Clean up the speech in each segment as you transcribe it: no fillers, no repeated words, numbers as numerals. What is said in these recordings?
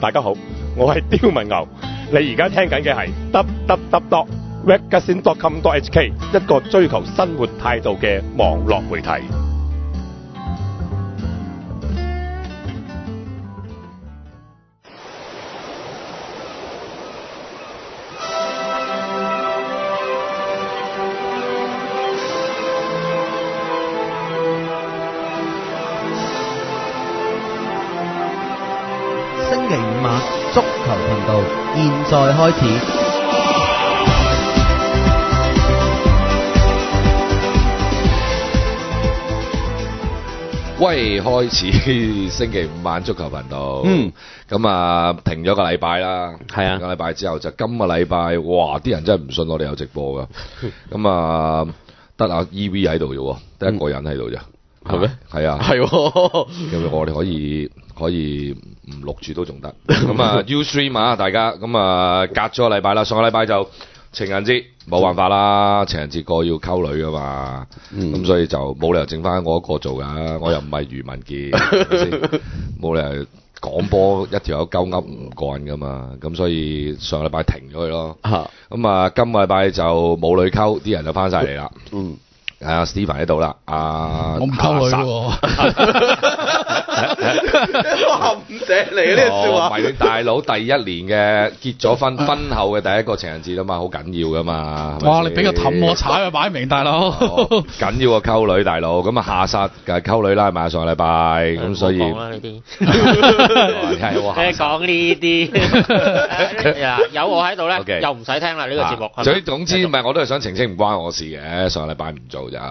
大家好，我係刁文牛，你而家聽緊嘅係 www.magazine.com.hk 一個追求生活態度嘅網絡媒體。 星期五晚足球頻道，現在開始。 喂，開始星期五晚足球頻道。咁啊停咗個禮拜啦。係啊，個禮拜之後就今個禮拜，哇！啲人真係唔信我哋有直播㗎。咁啊，得阿 EV 喺度啫喎，得一個人喺度啫。係咩？係啊。係喎。咁我哋可以唔錄住都仲得。咁啊 Ustream 啊，大家咁啊隔咗個禮拜啦，上個禮拜就情人節，冇辦法啦，情人節過要溝女噶嘛，咁所以就冇理由剩翻我一個做噶，我又唔係余文傑，冇理由講波一條友鳩噏唔過癮噶嘛，咁所以上個禮拜停咗佢咯。咁啊今個禮拜就冇女溝，啲人就翻晒嚟啦。阿 Stephen 喺度啦，我唔溝女喎， 冚姐嚟嘅呢句説話。唔係你大佬第一年嘅結咗婚後嘅第一個情人節啊嘛，好緊要噶嘛。 哇！你俾個氹我踩啊，擺明大佬。 緊要個溝女大佬，咁啊下殺嘅溝女啦，係咪啊？上個禮拜咁所以。講啦呢啲。 講呢啲。有我喺度咧，又唔使聽啦呢個節目。 總之唔係，我都係想澄清，唔關我事嘅。上個禮拜唔做。真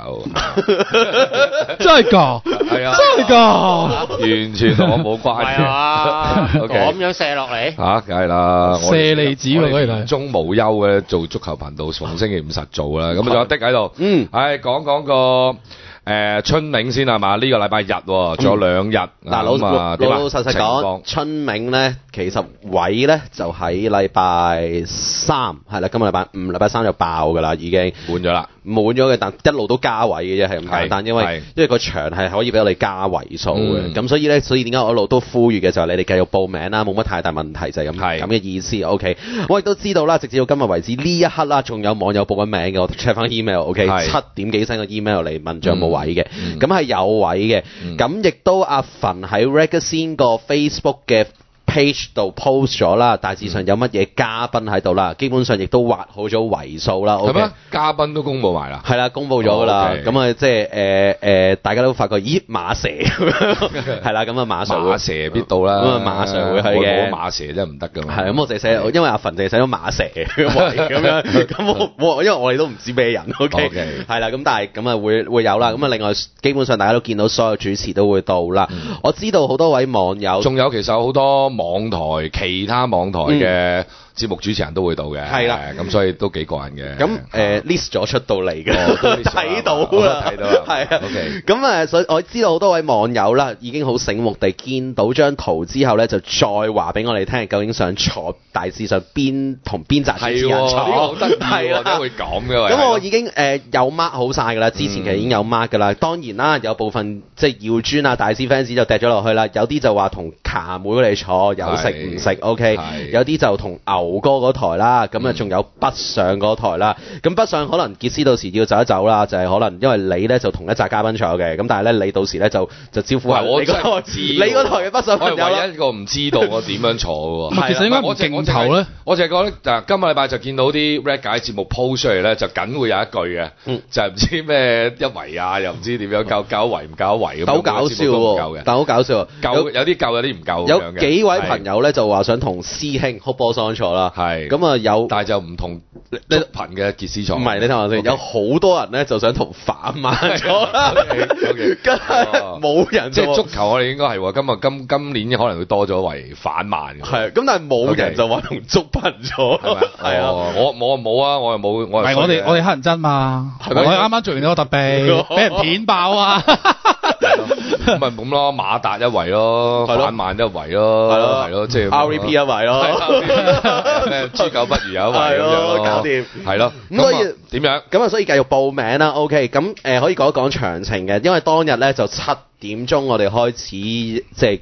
係㗎， 係啊， 真係㗎， 完全同我冇關係啊！咁樣射落嚟嚇，梗係啦， 射利子喎，嗰啲係中無休嘅做足球頻道，逢星期五實做啦。咁仲有的喺度，講個春茗先係嘛？呢個禮拜日喎，仲有2日。 嗱，老實講，春茗咧，其實位咧就喺禮拜3，係啦，今個禮拜5、禮拜3就爆㗎啦，已經滿咗啦。 滿咗嘅，但一路都加位嘅啫，係咁簡單。因為個場係可以俾我哋加位數嘅，咁所以點解我一路都呼籲嘅就係你哋繼續報名啦，冇乜太大問題就係咁嘅意思。OK， 我亦都知道啦，直至到今日為止呢一刻啦，仲有網友報緊名嘅，我 check 翻 email。OK， 7點幾聲個 email 嚟問仲有冇位嘅，咁係有位嘅。咁亦都阿馮喺 Regazine 個 Facebook 嘅page 度 post 咗啦，大致上有乜嘢嘉賓喺度啦，基本上亦都畫好咗圍數啦。 係咩？嘉賓都公佈埋啦。係啦，公佈咗㗎啦。咁啊，即係大家都發覺，咦，馬蛇係啦，咁啊馬蛇必到啦。 咁啊馬蛇會係嘅。 馬蛇真係唔得㗎嘛。 係咁，我淨係寫，因為阿馮淨係寫咗馬蛇咁樣，咁因為我哋都唔知咩人。OK， 係啦，咁但係咁啊會有啦。咁啊另外基本上大家都見到所有主持都會到啦。我知道好多位網友， 仲有其實好多網台其他網台嘅節目主持人都會到嘅，係啦，咁所以都幾過癮嘅。 咁list 咗出到嚟嘅，睇到啦，係啊。咁所以我知道好多位網友啦，已經好醒目地見到張圖之後咧，就再話俾我哋聽，究竟想坐大致上同邊紮主持人坐？ 好得意喎，點會咁嘅？ 咁我已經有 mark 好晒㗎啦，之前其實已經有 mark 㗎啦。當然啦，有部分即係耀尊啊、大師 fans 就掟咗落去啦，有啲就話同卡妹嚟坐，有食唔食 ？OK， 有啲就同牛哥嗰台啦，咁啊仲有北上嗰台啦。咁北上可能傑斯到時要走一走啦，就係可能因為你咧就同一紮嘉賓坐嘅，咁但係咧你到時咧就招呼下你嗰台嘅北上朋友啦。 我係唯一一個唔知道我點樣坐喎。 其實應該唔鏡頭咧， 我就係覺得今個禮拜就見到啲 Red 解節目 post 出嚟咧，就梗會有一句嘅，就係唔知咩一圍啊，又唔知點樣夠圍唔夠圍咁。 好搞笑喎！但好搞笑， 有啲夠，有啲唔夠。 有幾位朋友咧就話想同師兄哭波桑坐啦，係咁啊有， 但係就唔同足頻嘅傑斯坐。 唔係你聽我先，有好多人咧就想同反曼坐啦，跟住冇人即係足球，我哋應該係今年可能會多咗為反曼。 係咁，但係冇人就話同足頻坐，係啊， 我冇啊，我又冇，我係我哋黑人憎嘛，我哋啱啱做完呢個特備，俾人片爆啊！ 咁咪咁咯，馬達一圍咯，反曼一圍咯，係咯，即係 RVP 一圍咯， 咩豬狗不如有一圍咯， 搞掂， 係咯。 咁所以點樣？ 咁啊，所以繼續報名啦。OK， 咁可以講一講詳情嘅，因為當日咧就7點鐘我哋開始即係叫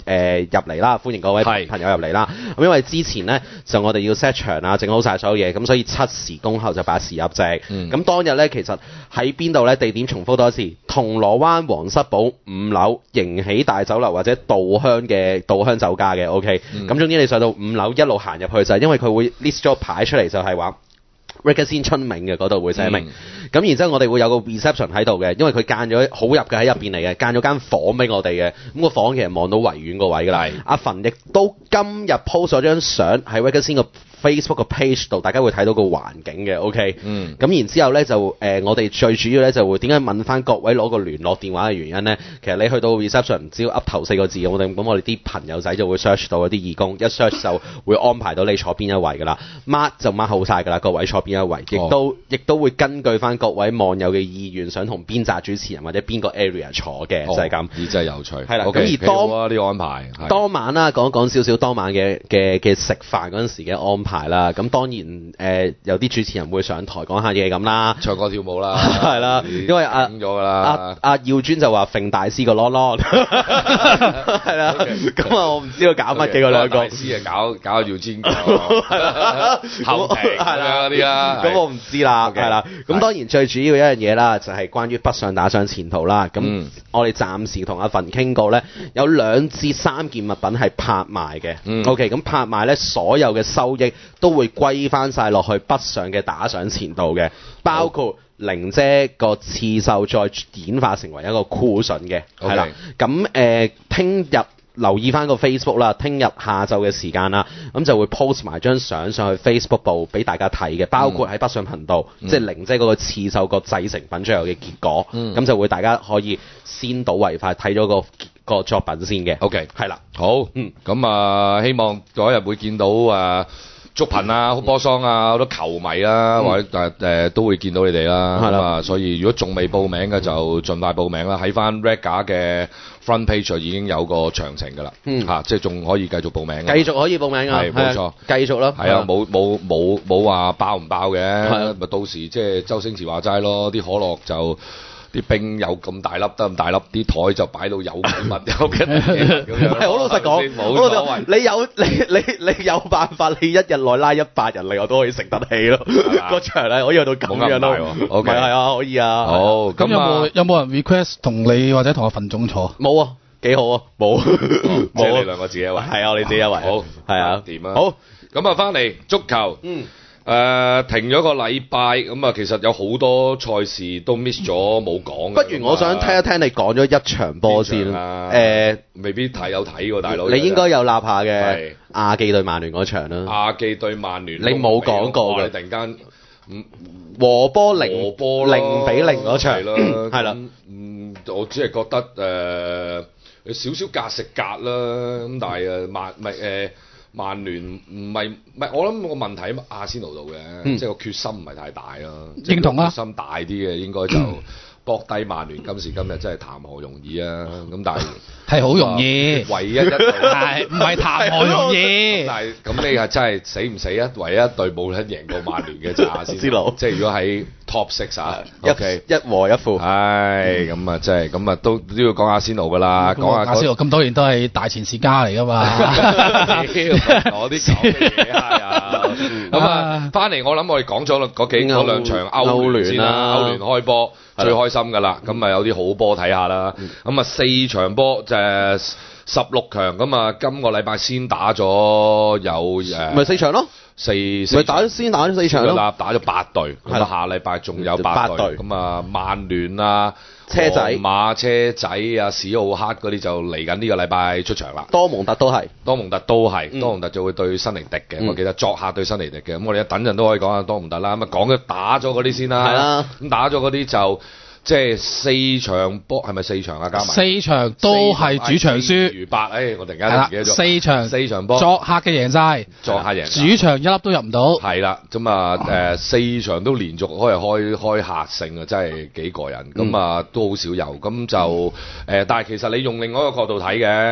入嚟啦，歡迎各位朋友入嚟啦。咁因為之前呢，就我哋要 set 場啊，整好晒所有嘢，咁所以7時恭候就8時入席。咁當日呢，其實喺邊度呢？地點重複多一次，銅鑼灣皇室堡5樓迎喜大酒樓或者稻香酒家嘅 OK。咁總之你上到5樓一路行入去就係因為佢會 list 咗牌出嚟，就係話 Reggae 春茗嘅嗰度會寫明。咁然之後我哋會有個 reception 喺度嘅，因為佢間咗好入嘅喺入邊嚟嘅，間咗間房俾我哋嘅。咁個房其實望到維園個位㗎啦。阿馮亦都今日 post 咗張相喺 Reggae 個 Facebook 個 page 度，大家會睇到個環境嘅 OK。咁然之後咧就我哋最主要咧就會點解問翻各位攞個聯絡電話嘅原因咧？其實你去到 reception 只要噏頭4個字，我哋啲朋友仔就會 search 到一啲義工，一 search 就會安排到你坐邊一位㗎啦。mark 就 mark 好晒㗎啦，各位坐邊一位，亦都會根據翻各位網友嘅意願，想同邊紮主持人或者邊個 area 坐嘅，就係咁。 真係有趣。係啦， 咁而呢個安排當晚啦，講少少當晚嘅食飯嗰陣時嘅安排啦。咁當然有啲主持人會上台講下嘢咁啦， 唱歌跳舞啦， 係啦，因為阿耀尊就話揈大師個啷啷，係啦，咁我唔知道搞乜嘅嗰兩個。大師搞耀尊後期係啦嗰啲啦， 咁我唔知啦，係啦。咁當然最主要一樣嘢啦，就係關於北上打上前途啦。咁我哋暫時同阿馮傾過咧，有2至3件物品係拍賣嘅。OK， 咁拍賣咧，所有嘅收益都會歸翻晒落去北上嘅打上前度嘅，包括玲姐個刺繡再演化成為一個庫筍嘅，係啦。咁聽日留意翻個 Facebook 啦，聽日下晝嘅時間啦，咁就會 post 埋張相上去 Facebook 度俾大家睇嘅，包括喺北上頻道，即係玲姐嗰個刺繡個製成品最後嘅結果，咁就會大家可以先睹為快，睇咗個作品先嘅。 OK， 係啦， 好，咁希望嗰日會見到竹頻啊、波桑啊、好多球迷啦，或者都會見到你哋啦。係啦，所以如果仲未報名嘅就盡快報名啦。喺翻 Reggae 嘅 front page 已經有個詳情㗎啦。即係仲可以繼續報名。 繼續可以報名㗎。係冇錯，繼續咯。 係啊，冇話爆唔爆嘅。咪到時即係周星馳話齋咯，啲可樂就。啲冰有咁大粒得咁大粒，啲台就擺到有幾密有嘅咁樣。 係好老實講，冇所謂。你有辦法，你一日內拉100人嚟，我都可以食得起咯。個場咧可以去到咁樣咯。OK， 係啊，可以啊。 好，咁有冇人 request 同你或者同阿馮總坐？ 冇啊，幾好啊，冇。 即係你兩個自己一圍。 係啊，你自己一圍。 好， 係啊， 掂啊。好，咁啊，翻嚟足球。停咗個禮拜，咁其實有好多賽事都 miss 咗冇講。 不如我想聽一聽你講咗一場波先啦。 未必有睇喎，大佬。 你應該有立下嘅亞記對曼聯嗰場啦。 亞記對曼聯， 你冇講過嘅。 突然間和波0-0嗰場，係啦。 我只係覺得有少少格食格啦，咁但係曼聯唔係，我諗個問題喺阿仙奴度嘅，即係個決心唔係太大咯。 認同啊， 決心大啲嘅應該就搏低曼聯。今時今日真係談何容易啊！咁但係係好容易， 唯一係唔係談何容易？ 但係咁你係真係死唔死啊？唯一一隊冇得贏過曼聯嘅就阿仙奴，即係如果喺 Top 6啊，OK 一和一負。 唉，咁啊，真係咁啊，都要講阿仙奴噶啦，講下阿仙奴咁多年都係大前市家嚟噶嘛。 我啲講嘅嘢係啊，咁啊，翻嚟我諗我哋講咗嗰兩場歐聯先啦，歐聯開波最開心噶啦，咁啊有啲好波睇下啦，咁啊4場波就係16強，咁啊今個禮拜先打咗有咪4場咯。 先打咗4場咯， 打咗8隊，咁啊下禮拜仲有8隊，咁啊曼聯啊、 車仔、 馬車仔啊、史奧克嗰啲就嚟緊呢個禮拜出場啦。 多蒙特都係，多蒙特就會對新尼迪嘅，我記得作客對新尼迪嘅，咁我哋一等陣都可以講下多蒙特啦。咁啊講咗打咗嗰啲先啦，係啦，咁打咗嗰啲就。即係4場波，係咪4場啊？加埋 4場都係主場輸， 如白。我突然間都唔記得咗。4場波， 作客嘅贏晒，主場一粒都入唔到。 係啦，咁啊4場都連續開客勝啊，真係幾過癮。咁啊都好少有，咁就但係其實你用另外一個角度睇嘅。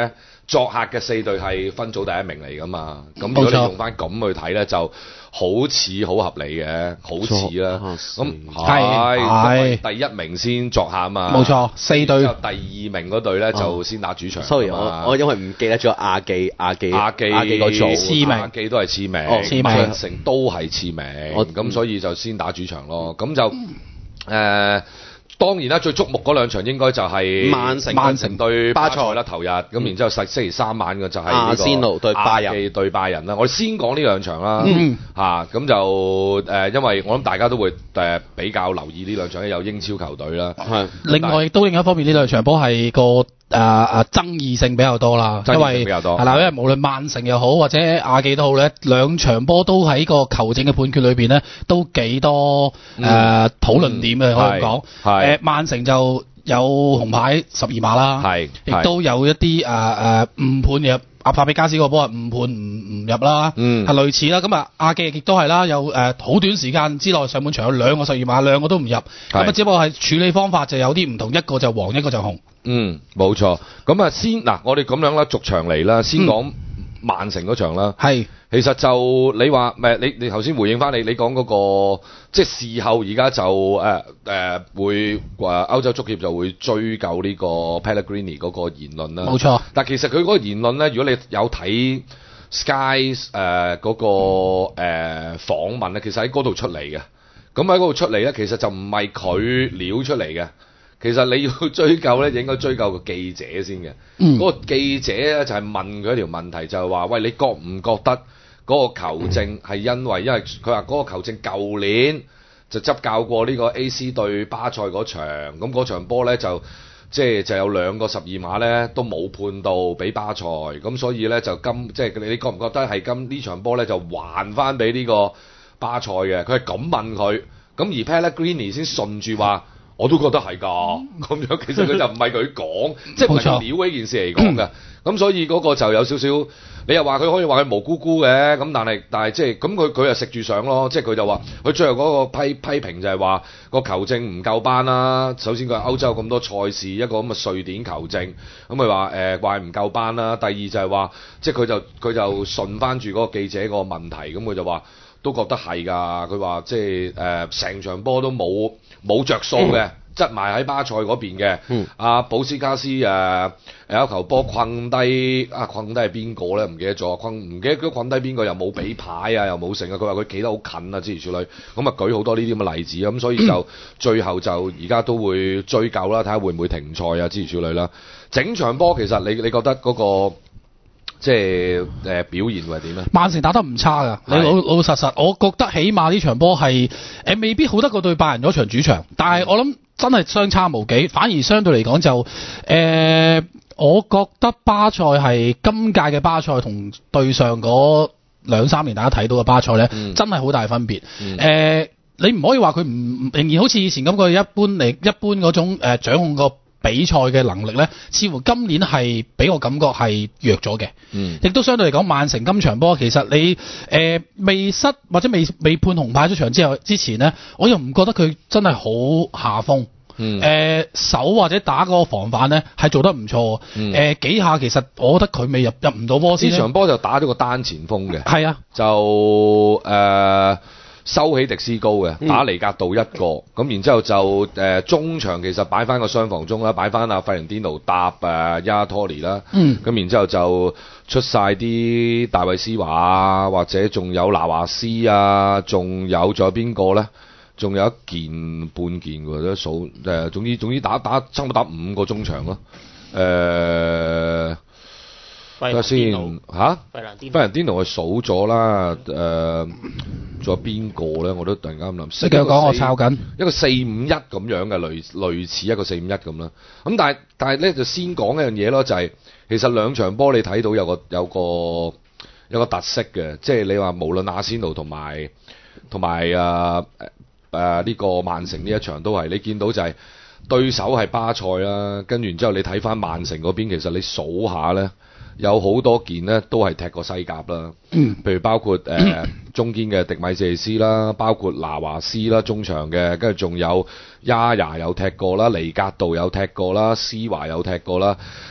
作客嘅4隊係分組第一名嚟噶嘛，咁如果你用翻咁去睇咧，就好似好合理嘅，好似啦，咁係第一名先作客啊嘛， 冇錯，4隊， 之後第2名嗰隊咧就先打主場。 sorry， 我因為唔記得咗亞記嗰組， 亞記都係次名，曼城都係次名，咁所以就先打主場咯，咁就當然啦，最矚目嗰兩場應該就係曼城對巴塞啦，頭日咁，然之後星期3晚嘅就係阿仙奴對拜仁啦。我哋先講呢兩場啦，咁就因為我諗大家都會比較留意呢兩場，有英超球隊啦。 另外亦都另一方面，呢兩場波係個爭議性比較多啦，因為係啦，因為無論曼城又好或者亞記都好咧，兩場波都喺個球證嘅判決裏邊咧，都幾多討論點嘅，可以講。曼城就有紅牌12碼啦，亦都有一啲誤判嘅。阿法比加斯個波係誤判唔入啦，係類似啦。咁亞記亦都係啦，有好短時間之內上半場有2個12碼，2個都唔入。咁只不過係處理方法就有啲唔同，一個就黃，一個就紅。 冇錯。咁我哋咁樣啦，逐場嚟啦，先講曼城嗰場啦。其實就你話你頭先回應翻你講嗰個，即係事後而家就會歐洲足協就會追究呢個 Pellegrini 嗰個言論啦。 冇錯。但其實佢嗰個言論咧，如果你有睇 Sky 嗰個訪問咧，其實喺嗰度出嚟嘅。咁喺嗰度出嚟咧，其實就唔係佢撩出嚟嘅。其實你要追究咧，應該追究個記者先嘅。嗰個記者咧就係問佢一條問題，就係話：喂，你覺唔覺得嗰個球證係因為佢話嗰個球證舊年就執教過呢個 AC 對巴塞嗰場，咁嗰場波咧就有2個12碼咧都冇判到俾巴塞，咁所以咧就你覺唔覺得係呢場波咧就還翻俾呢個巴塞嘅？佢係咁問佢，咁而 Pellegrini 先順住話。我都覺得係㗎，咁樣其實佢就唔係佢講，即係唔係佢撩呢件事嚟講嘅，咁所以嗰個就有少少，你又話佢可以話佢無辜辜嘅，咁但係即係咁佢又食住上咯，即係佢就話佢最後嗰個批評就係話個球證唔夠班啦。首先佢係歐洲咁多賽事一個咁嘅瑞典球證，咁佢話唔夠班啦。第二就係話即係佢就順翻住嗰個記者個問題，咁佢就話都覺得係㗎。佢話即係成場波都冇着數嘅，執埋喺巴塞嗰邊嘅。阿保斯卡斯有一球波困低係邊個咧？唔記得咗，唔記得咗困低邊個，又冇俾牌啊，又冇成啊。佢話佢企得好近啊，諸如此類。咁啊舉好多呢啲咁嘅例子，咁所以就最後就而家都會追究啦，睇下會唔會停賽啊，諸如此類啦。整場波其實你覺得嗰個即係表現會係點咧？ 曼城打得唔差㗎，你老實，我覺得起碼呢場波係未必好得過對拜仁嗰場主場，但係我諗真係相差無幾，反而相對嚟講就我覺得巴塞係今屆嘅巴塞同對上嗰2-3年大家睇到嘅巴塞咧，真係好大分別。你唔可以話佢仍然好似以前咁，佢一般嗰種掌控個比賽嘅能力咧，似乎今年係俾我感覺係弱咗嘅。亦都相對嚟講，曼城今場波其實你未失或者未判紅牌出場之前呢，我又唔覺得佢真係好下風。守或者打嗰個防範呢係做得唔錯。幾下其實我覺得佢未入唔到波先。 呢場波就打咗個單前鋒嘅。 係啊， 就收起迪斯高嘅，打尼格杜一個，咁然之後就中場其實擺翻個雙防中啦，擺翻阿費倫甸奴搭亞托尼啦，咁然之後就出晒啲大衛斯華或者仲有拿華斯啊，仲有邊個咧？仲有一件半件喎，都數總之打差唔多打5個中場咯，睇下先嚇，費蘭甸奴係數咗啦，仲有邊個咧？我都突然間諗， 你繼續講，我抄緊一個4-5-1咁樣嘅類似一個4-5-1咁啦。咁但係咧就先講一樣嘢咯，就係其實兩場波你睇到有個特色嘅，即係你話無論阿仙奴同埋呢個曼城呢一場都係你見到就係對手係巴塞啦，跟住然之後你睇翻曼城嗰邊，其實你數下咧。有好多件呢都係踢過西甲啦，譬如包括中堅嘅迪米謝斯啦，包括拿華斯啦，中場嘅，跟住仲有亞亞有踢過啦，尼格杜有踢過啦，施華有踢過啦，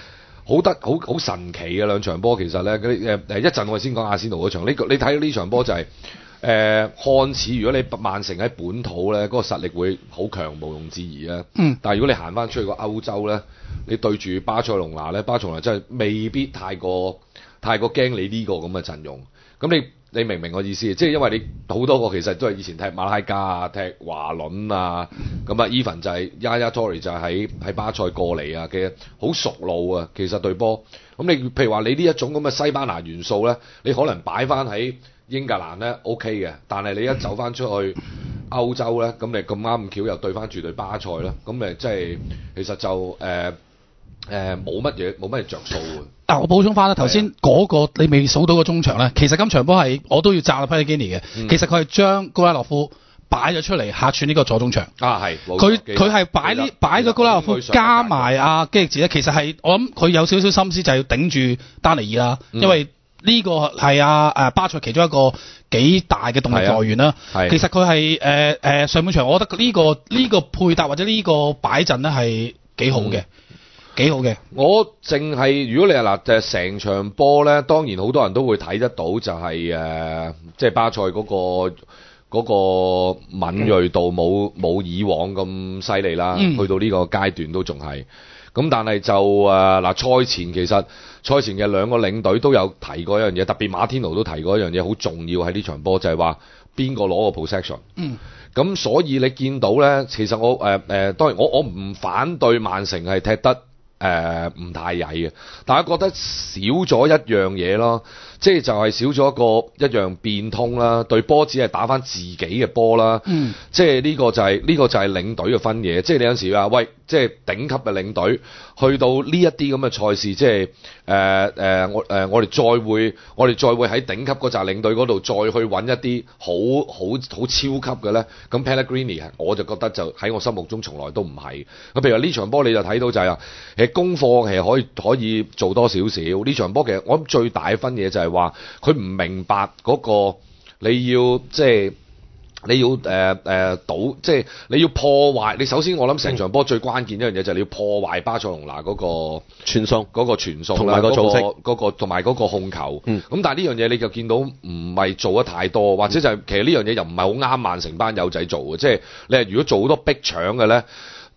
好神奇嘅兩場波，其實咧一陣我哋先講阿仙奴嗰場，你睇到呢場波就係、看似如果你曼城喺本土咧，嗰、嗰個實力會好強，毋庸置疑啊。但係如果你行翻出去個歐洲咧，你對住巴塞隆拿咧，巴塞隆拿真係未必太過驚你呢個咁嘅陣容。咁你明唔明我意思？即係因為你好多個其實都係以前踢馬拉加啊、踢華倫啊，咁啊 even 就係Yaya Toure就係喺巴塞過嚟啊嘅，好熟路啊。其實對波，咁你譬如話你呢一種咁嘅西班牙元素咧，你可能擺翻喺英格蘭咧 OK 嘅，但係你一走翻出去歐洲咧，咁你咁啱咁巧又對翻住對巴塞啦，咁誒即係其實就冇乜嘢着數嘅。 我補充翻啦，頭先嗰個你未數到個中場咧，其實今場波係我都要讚阿皮基尼嘅，其實佢係將高拉洛夫擺咗出嚟客串呢個左中場。係，佢係擺咗高拉洛夫加埋阿基力治咧，其實係我諗佢有少少心思就係要頂住丹尼爾啦，因為呢個係巴塞其中一個幾大嘅動力來源啦。其實佢係上半場，我覺得呢個配搭或者呢個擺陣咧係幾好嘅。幾好嘅， 我淨係如果你係嗱成場波咧，當然好多人都會睇得到就係即係巴塞嗰個敏鋭度冇以往咁犀利啦，去到呢個階段都仲係。咁但係就賽前其實賽前嘅兩個領隊都有提過一樣嘢，特別馬天奴都提過一樣嘢，好重要喺呢場波就係話邊個攞個 possession。咁所以你見到咧，其實我當然我唔反對曼城係踢得唔太曳嘅，但係覺得少咗一樣嘢咯，即係就係少咗一樣變通啦，對波只係打翻自己嘅波啦，即係呢個就係領隊嘅分野，即係你有陣時話喂，即係頂級嘅領隊去到呢一啲咁嘅賽事，即係我哋再會喺頂級嗰紮領隊嗰度再去揾一啲好超級嘅咧，咁 Pellegrini 我就覺得就喺我心目中從來都唔係。咁譬如話呢場波你就睇到就係功課係可以做多少少，呢場波其實我諗最大嘅分野就係話佢唔明白嗰個你要即係你要即係你要破壞。你首先我諗成場波最關鍵一樣嘢就係你要破壞巴塞隆拿嗰個傳送同埋個組織同埋嗰個控球。咁但係呢樣嘢你就見到唔係做得太多，或者就係其實呢樣嘢又唔係好啱曼城班友仔做嘅，即係你係如果做好多逼搶嘅咧。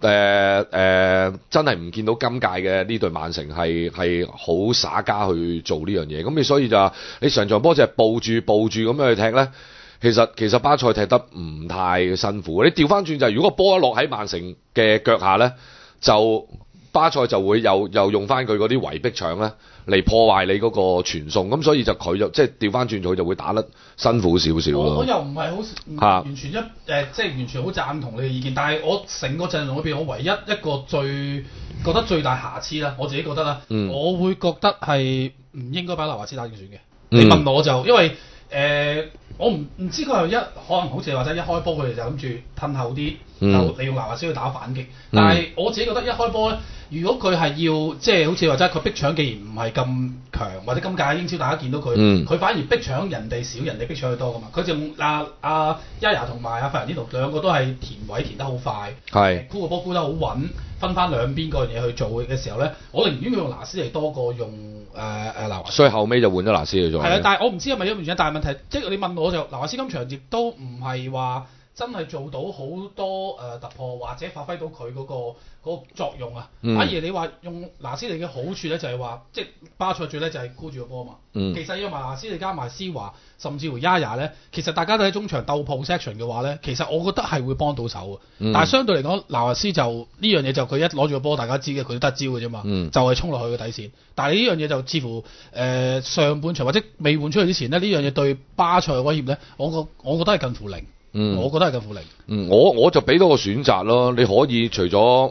真係唔見到今屆嘅呢隊曼城係好耍家去做呢樣嘢，咁你所以就你上場波就係步住咁樣去踢咧，其實巴塞踢得唔太辛苦。你調翻轉就係如果個波一落喺曼城嘅腳下咧，就巴塞就會又用翻佢嗰啲圍逼搶咧嚟破壞你嗰個傳送，咁所以佢就即係調翻轉佢就會打得辛苦少少咯。 我又唔係好完全即係完全好贊同你嘅意見，但係我成個陣容裏邊，我唯一一個覺得最大瑕疵啦，我自己覺得啦，我會覺得係唔應該擺拿華斯打正選嘅。你問我就因為我唔知佢係可能好似話齋一開波佢哋就諗住褪後啲，就利用拿華斯去打反擊。但係我自己覺得一開波咧，如果佢係要即係好似話齋佢逼搶，既然唔係咁強，或者今屆英超大家見到佢，佢反而逼搶人哋少，人哋逼搶佢多噶嘛。佢就阿Yaya同埋阿費蘭天奴兩個都係填位填得好快，沽個波沽得好穩，分翻兩邊嗰樣嘢去做嘅時候咧，我寧願佢用拿斯嚟多過用拿華斯。所以後尾就換咗拿斯去做。 係啊，但係我唔知係咪一個原因，但係問題即係你問我就拿華斯今場亦都唔係話真係做到好多突破或者發揮到佢嗰個作用啊。反而你話用拿斯利嘅好處咧，就係話即係巴塞最叻就係箍住個波嘛。其實要埋拿斯利加埋施華，甚至乎 Yaya 咧，其實大家都喺中場鬥 possession 嘅話咧，其實我覺得係會幫到手嘅。但係相對嚟講，拿華斯就呢樣嘢就佢一攞住個波，大家知嘅佢都得招嘅啫嘛。就係衝落去嘅底線。但係呢樣嘢就似乎上半場或者未換出去之前咧，呢樣嘢對巴塞嘅威脅咧，我覺得係近乎零。我覺得係近乎零。 我就俾多個選擇咯。你可以除咗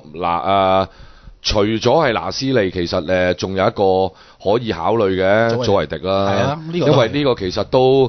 係拿斯利，其實仲有一個可以考慮嘅祖維迪啦。因為呢個其實都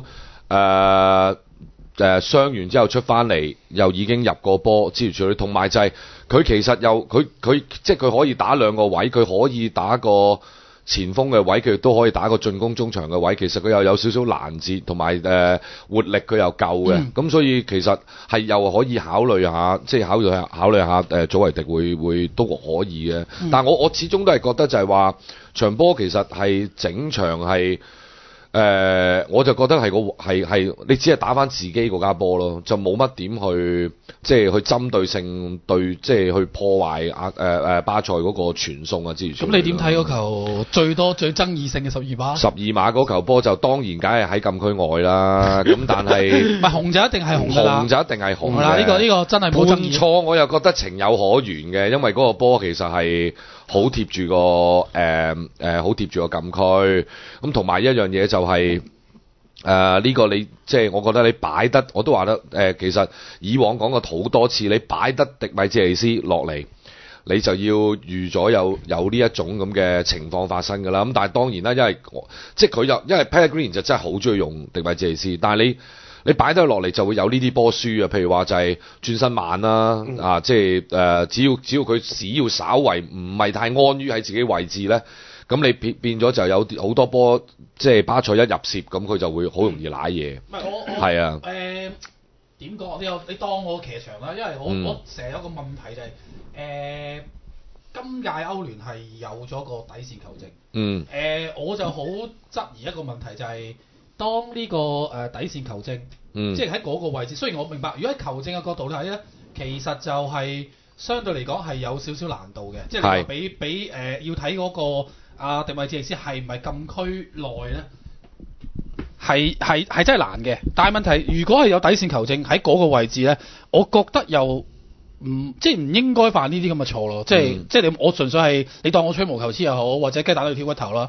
傷完之後出翻嚟，又已經入過波，之類同埋就係佢其實又佢即係佢可以打兩個位，佢可以打個前鋒嘅位，佢亦都可以打個進攻中場嘅位。其實佢又有少少攔截，同埋活力佢又夠嘅。咁所以其實係又可以考慮下，即係考慮下祖維迪會都可以嘅。但係我始終都係覺得就係話場波其實係整場係。我就覺得係你只係打翻自己嗰家波咯，就冇乜點去即係去針對性對即係去破壞巴塞嗰個傳送啊之類。 咁你點睇嗰球最爭議性嘅12碼 ？12碼嗰球波就當然梗係喺禁區外啦。咁但係唔係紅就一定係紅㗎啦。紅就一定係紅㗎啦。呢個真係冇爭議。 判錯我又覺得情有可原嘅，因為嗰個波其實係好貼住好貼住個禁區。咁同埋一樣嘢就係呢個你即係我覺得你擺得我都話得其實以往講過好多次，你擺得迪米治利斯落嚟，你就要預咗有呢一種咁嘅情況發生㗎啦。咁但係當然啦，因為即係佢就因為 Pellegrini 就真係好中意用迪米治利斯，但係你擺得落嚟就會有呢啲波輸啊。譬如話就係轉身慢啦，即係只要佢稍為唔係太安於喺自己位置咧。咁你變咗就有好多波，即係巴塞一入攝，咁佢就會好容易瀨嘢。 唔係我係啊。 點講？你當我騎場啦，因為我成日有個問題就係今屆歐聯係有咗個底線球證。我就好質疑一個問題就係當呢個底線球證，即係喺嗰個位置。雖然我明白，如果喺球證嘅角度睇咧，其實就係相對嚟講係有少少難度嘅，即係你話比要睇嗰個。迪米治利斯係唔係禁區內咧？係真係難嘅。但係問題，如果係有底線球證喺嗰個位置咧，我覺得又即係唔應該犯呢啲咁嘅錯咯。即係我純粹係你當我吹毛求疵又好，或者雞蛋裏挑骨頭啦。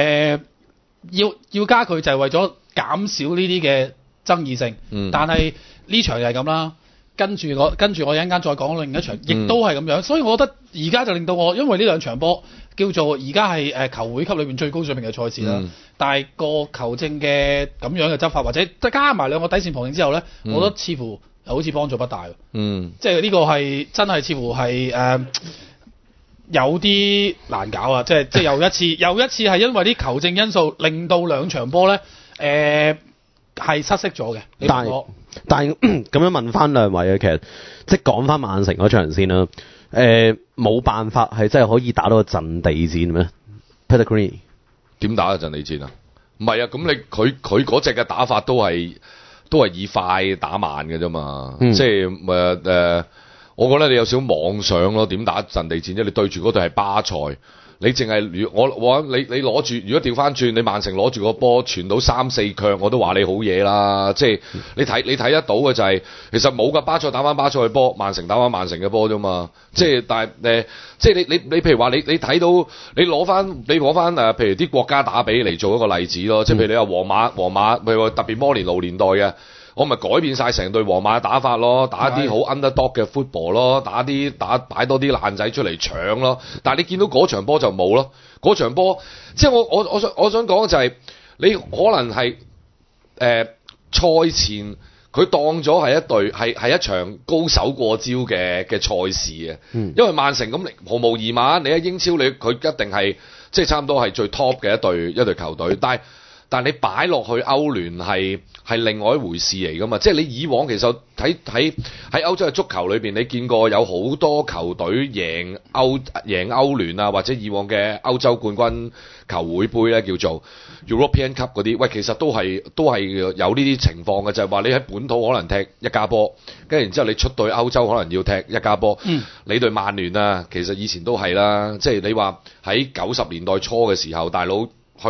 要加佢就係為咗減少呢啲嘅爭議性。但係呢場又係咁啦。跟住我一陣間再講另一場，亦都係咁樣。所以我覺得而家就令到我，因為呢兩場波叫做而家係球會級裏面最高水平嘅賽事啦。但係個球證嘅咁樣嘅執法，或者加埋兩個底線旁證之後咧，我覺得似乎好似幫助不大。即係呢個係真係似乎係有啲難搞啊！即係又一次係因為啲球證因素令到兩場波咧係失色咗嘅。 但係咁樣問翻兩位啊，其實即係講翻曼城嗰場先啦。冇辦法係真係可以打到個陣地戰咩 ？Pellegrini 點打個陣地戰啊？唔係啊，咁佢嗰隻嘅打法都係以快打慢嘅啫嘛。即係我覺得你有少少妄想咯。點打陣地戰啫？你對住嗰隊係巴塞。你淨係你攞住，如果調翻轉，你曼城攞住個波傳到3-4腳，我都話你好嘢啦。即係你睇得到嘅就係，其實冇㗎，巴塞打翻巴塞嘅波，曼城打翻曼城嘅波啫嘛。即係但係即係你譬如話你睇到你攞翻譬如啲國家打比嚟做一個例子咯。即係譬如你話皇馬，譬如話特別摩連奴年代嘅。我咪改變晒成隊皇馬嘅打法咯，打啲好 underdog 嘅 football 咯，擺多啲爛仔出嚟搶咯。但係你見到嗰場波就冇咯，嗰場波即係我想講嘅就係、是、你可能係賽前佢當咗係一隊係一場高手過招嘅賽事啊。因為曼城咁毫無疑問，你喺英超佢一定係即係差唔多係最 top 嘅一隊球隊，但係你擺落去歐聯係另外一回事嚟噶嘛？即係你以往其實喺歐洲嘅足球裏邊，你見過有好多球隊贏歐聯啊，或者以往嘅歐洲冠軍球會杯咧，叫做 European Cup 嗰啲。喂，其實都係有呢啲情況嘅，就係話你喺本土可能踢一家波，跟住然之後你出隊歐洲可能要踢一家波。你對曼聯啊，其實以前都係啦，即係你話喺90年代初嘅時候，大佬。去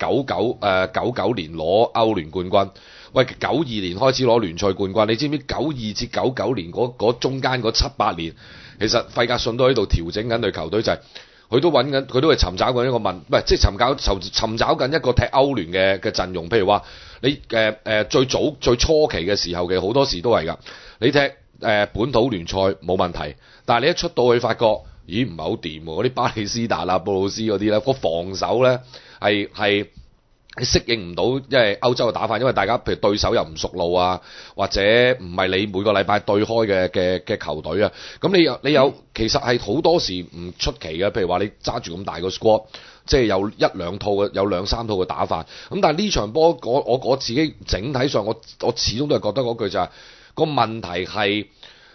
99年攞歐聯冠軍，喂92年開始攞聯賽冠軍，你知唔知92至99年嗰中間嗰7-8年，其實費格遜都喺度調整緊隊球隊，就係佢都係尋找緊一個即係尋找緊一個踢歐聯嘅陣容。譬如話你最早最初期嘅時候嘅好多時都係㗎，你踢本土聯賽冇問題，但係你一出到去發覺，咦唔係好掂喎，嗰啲巴利斯達啊、布魯斯嗰啲咧，個防守咧。係適應唔到，因為歐洲嘅打法，因為大家譬如對手又唔熟路啊，或者唔係你每個禮拜對開嘅球隊啊，咁你有其實係好多時唔出奇嘅。譬如話你揸住咁大個 squad， 即係有有兩三套嘅打法。咁但係呢場波我自己整體上我始終都係覺得嗰句就係個問題係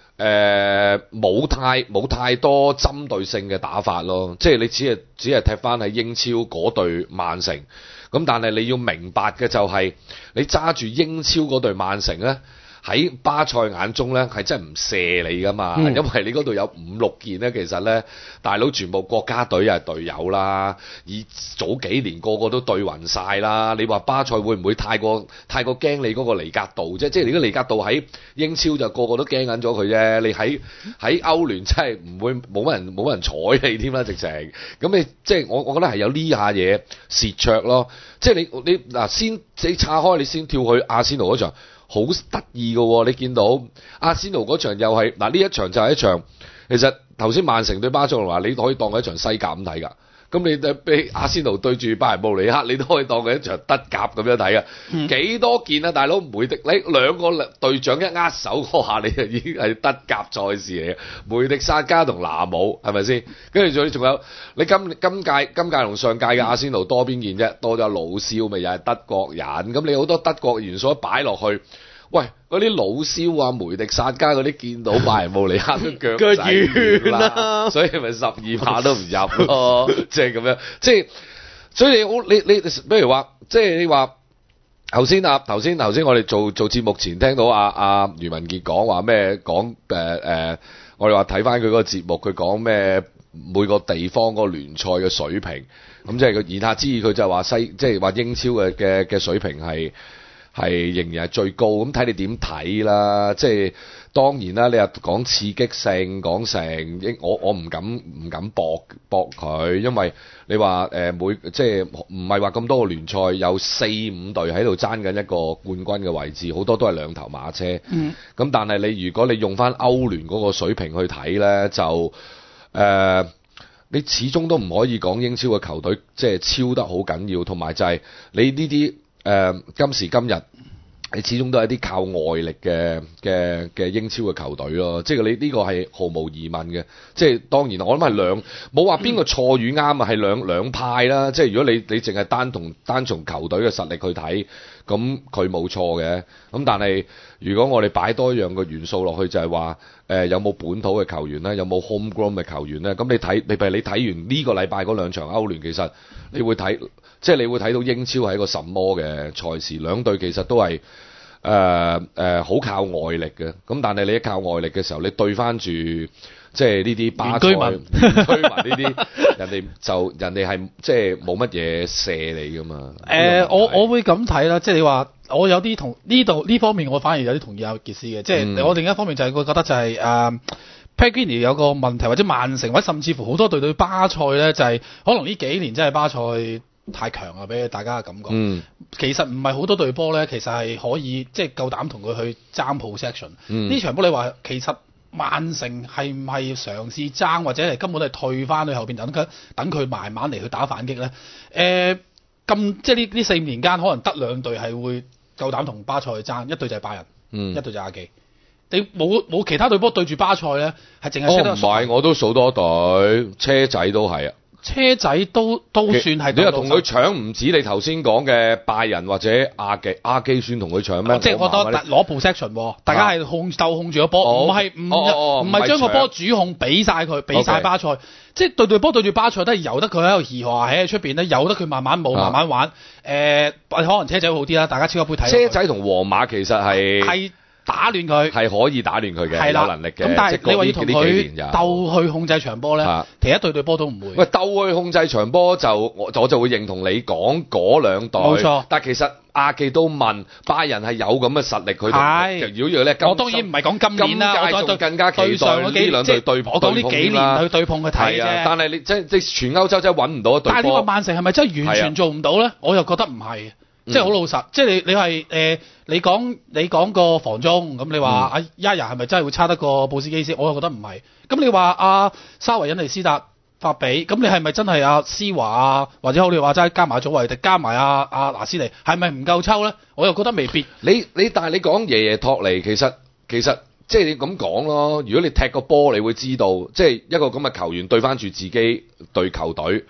冇太多針對性嘅打法咯，即係你只係踢翻喺英超嗰隊曼城。咁但係你要明白嘅就係你揸住英超嗰隊曼城咧，喺巴塞眼中咧係真係唔射你噶嘛，因為你嗰度有5-6件咧，其實咧大佬全部國家隊又係隊友啦，以早幾年個個都對暈晒啦。你話巴塞會唔會太過驚你嗰個尼格杜啫？即係你個尼格杜喺英超就個個都驚緊咗佢啫，你喺歐聯真係唔會冇乜人睬你添啦，直情。咁你即係我覺得係有呢下嘢蝕卓咯。即係你嗱先你岔開，你先跳去阿仙奴嗰場。好得意嘅喎，你見到阿仙奴嗰場又係嗱，呢一場就係一場，其實頭先曼城對巴塞羅那你都可以當佢一場西甲咁睇㗎。咁你俾阿仙奴對住拜仁慕尼黑，你都可以當佢一場德甲咁樣睇㗎。幾多件啊，大佬梅迪，你兩個隊長一握手嗰下，你就已經係德甲賽事嚟嘅。梅迪薩加同拿姆係咪先？跟住仲有你今屆同上屆嘅阿仙奴多邊件啫？多咗魯肖咪又係德國人，咁你好多德國元素一擺落去。喂，嗰啲魯肖啊、梅迪薩加嗰啲見到拜仁慕尼黑都腳仔軟啦，所以咪12碼都唔入咯，即係咁樣，即係所以你比如話，即係你話頭先我哋做節目前聽到阿余文傑講話咩講我哋話睇翻佢嗰個節目，佢講咩每個地方個聯賽嘅水平，咁即係佢言下之意，佢就係話即係話英超嘅水平係仍然係最高，咁睇你點睇啦。即係當然啦，你話講刺激性，講成我唔敢搏佢，因為你話即係唔係話咁多個聯賽有4-5隊喺度爭緊一個冠軍嘅位置，好多都係兩頭馬車。咁但係如果你用翻歐聯嗰個水平去睇咧，就你始終都唔可以講英超嘅球隊即係超得好緊要，同埋就係你呢啲。今時今日，你始終都係啲靠外力嘅英超嘅球隊咯，即係你呢個係毫無疑問嘅。即係當然，我諗係冇話邊個錯與啱啊，係兩派啦。即係如果你淨係單從球隊嘅實力去睇，咁佢冇錯嘅。咁但係如果我哋擺多一樣嘅元素落去，就係話有冇本土嘅球員咧，有冇 homegrown 嘅球員咧？咁你譬如你睇完呢個禮拜嗰兩場歐聯，其實你會睇到英超係一個什麼嘅賽事，兩隊其實都係好靠外力嘅。咁但係你一靠外力嘅時候，你對翻住即係呢啲巴塞居民呢啲人哋係即係冇乜嘢射你噶嘛。 我會咁睇啦，即係你話我有啲同呢方面，我反而有啲同意阿傑斯嘅。即係我另一方面就係會覺得就係Pellegrini 有個問題，或者曼城或者甚至乎好多隊對巴塞咧，就係可能呢幾年真係巴塞太強啦，俾大家嘅感覺。其實唔係好多隊波咧，其實係可以即係夠膽同佢去爭 possession。呢場波你話其實曼城係唔係嘗試爭，或者係根本都係退翻去後邊等佢慢慢嚟去打反擊咧？即係呢4-5年間，可能得2隊係會夠膽同巴塞去爭，一隊就係拜仁，一隊就係亞記。你冇其他隊波對住巴塞咧，係淨係識得。唔係， 我都數多隊，車仔都係啊。 車仔都算係。你又同佢搶唔止你頭先講嘅拜仁或者亞基算同佢搶咩？ 即係我覺得攞 possession，大家係控住個波，唔係將個波主控俾晒佢，俾晒巴塞。即係對波對住巴塞都係由得佢喺度移河喺出邊咧，由得佢慢慢慢慢玩。可能車仔好啲啦，大家超級杯睇。 車仔同皇馬其實係打亂佢， 係可以打亂佢嘅，有能力嘅。 咁但係你話要同佢鬥去控制場波咧，其實對波都唔會。 喂，鬥去控制場波我就會認同你講嗰兩隊。冇錯，但係其實亞記都問拜仁係有咁嘅實力，佢哋如果咧，我當然唔係講今年啦，我更加期待呢兩隊對碰。我講呢幾年去對碰去睇啫。但係你即係全歐洲真係揾唔到一隊波。但係呢個曼城係咪真係完全做唔到咧？我又覺得唔係。即係好老實，即係你係你講個防中咁，你話阿亞人係咪真係會差得過布斯基斯？我又覺得唔係。咁你話阿沙維恩尼斯達法比，咁你係咪真係阿施華啊？或者好你話齋加埋祖維迪，加埋阿拿斯尼，係咪唔夠抽咧？我又覺得未必。但係你講爺爺托尼，其實即係你咁講咯。如果你踢個波，你會知道，即係一個咁嘅球員對翻住自己隊球隊。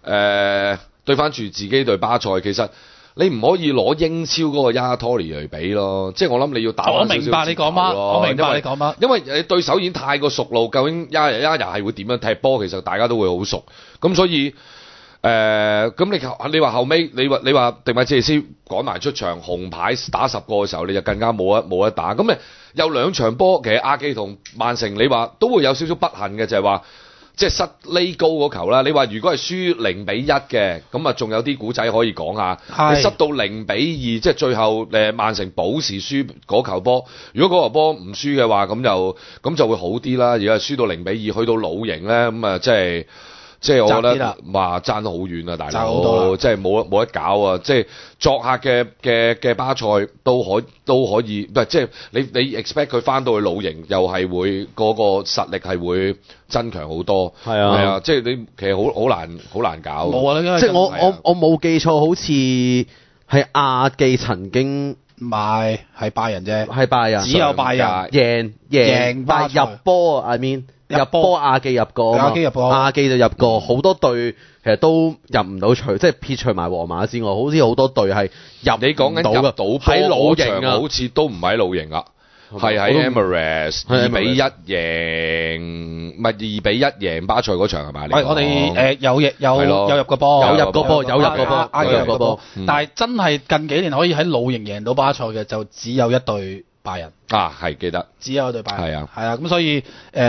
對翻住自己隊巴塞，其實你唔可以攞英超嗰個 Yaya Toure 嚟比咯，即係我諗你要打翻少少。 我明白你講乜，我明白你講乜， 因為你對手已經太過熟路，究竟 Yaya 係會點樣踢波，其實大家都會好熟，咁所以咁你話後尾你話迪米切斯趕埋出場紅牌打10個嘅時候，你就更加冇得打。咁有2場波，其實亞記同曼城，你話都會有少少不幸嘅，就係話。即係失呢高嗰球啦！你話如果係輸0-1嘅，咁啊仲有啲古仔可以講下。你失到0-2，即係最後曼城保時輸嗰球波。如果嗰球波唔輸嘅話，咁就會好啲啦。如果係輸到0-2，去到老營咧，咁啊即係我覺得話爭得好遠啊，大佬，即係冇得搞啊！即係作客嘅巴塞都可以，唔係即係你 expect 佢翻到去老營，又係會嗰個實力係會增強好多。係啊，即係你其實好難搞。 冇啊，即係我冇記錯，好似係亞記曾經係拜仁啫， 係拜仁， 只有拜仁贏巴塞入波啊 I mean。入波亞記入過，亞記就入過，好多隊其實都入唔到即係撇除埋皇馬之外，好似好多隊係入你講緊入到波喺老營啊， 好似都唔喺老營啊，係喺 Emirates 2-1贏，唔係2-1贏巴塞嗰場係咪？ 喂，我哋有入過波， 有入過波， 但係真係近幾年可以喺老營贏到巴塞嘅就只有一隊。拜仁係記得， 只有一隊拜仁， 係啊， 咁所以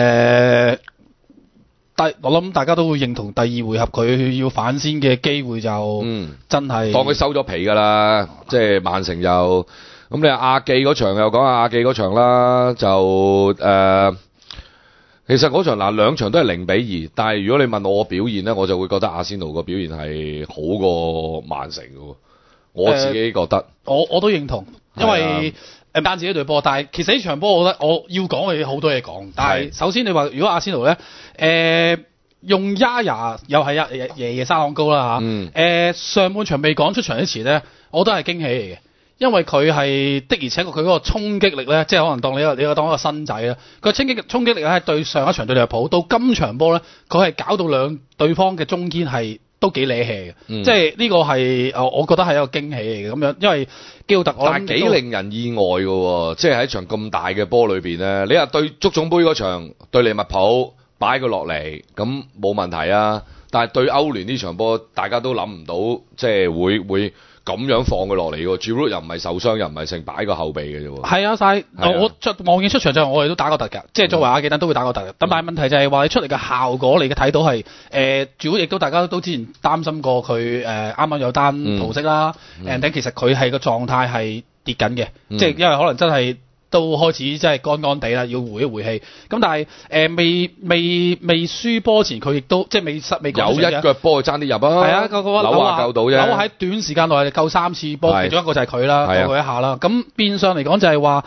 我諗大家都會認同第2回合佢要反先嘅機會就真係當佢收咗皮㗎啦，即係曼城又咁你亞記嗰場又講下亞記嗰場啦，就其實嗰場2場都係0-2，但係如果你問我表現咧，我就會覺得阿仙奴個表現係好過曼城㗎，我自己覺得， 我都認同，因為。唔單止呢隊波，但係其實呢場波我覺得我要講嘅好多嘢講。但係首先你話如果阿仙奴咧，用 Yaya 又係爺爺沙朗高啦嚇，上半場未講出場之前咧，我都係驚喜嚟嘅，因為佢係的而且確佢嗰個衝擊力咧，即係可能當你當一個新仔啦，佢衝擊力咧對上一場對利物浦到今場波咧，佢係搞到對方嘅中堅係。都幾理氣嘅，即係呢個係我覺得係一個驚喜嚟嘅咁樣，因為基奧特我但係幾令人意外嘅喎，即係喺場咁大嘅波裏邊咧，你話對足總杯嗰場對利物浦擺佢落嚟咁冇問題啊，但係對歐聯呢場波大家都諗唔到，即係會咁樣放佢落嚟喎 Giroud 又唔係受傷，又唔係剩擺個後備嘅啫喎。 係啊，我望見出場就我哋都打過突㗎，即係作為亞記等都會打過突嘅。咁但係問題就係話你出嚟嘅效果，你嘅睇到係Giroud亦都大家都之前擔心過佢啱啱有單桃色啦，其實佢係個狀態係跌緊嘅，即係因為可能真係。都開始即係乾乾地啦，要回一回氣。咁但係未輸波前，佢亦都即係未有一腳波爭啲入啊！ 係啊，個扭下救到啫。 扭喺短時間內係救3次波，其中一個就係佢啦，救佢一下啦。咁變相嚟講就係話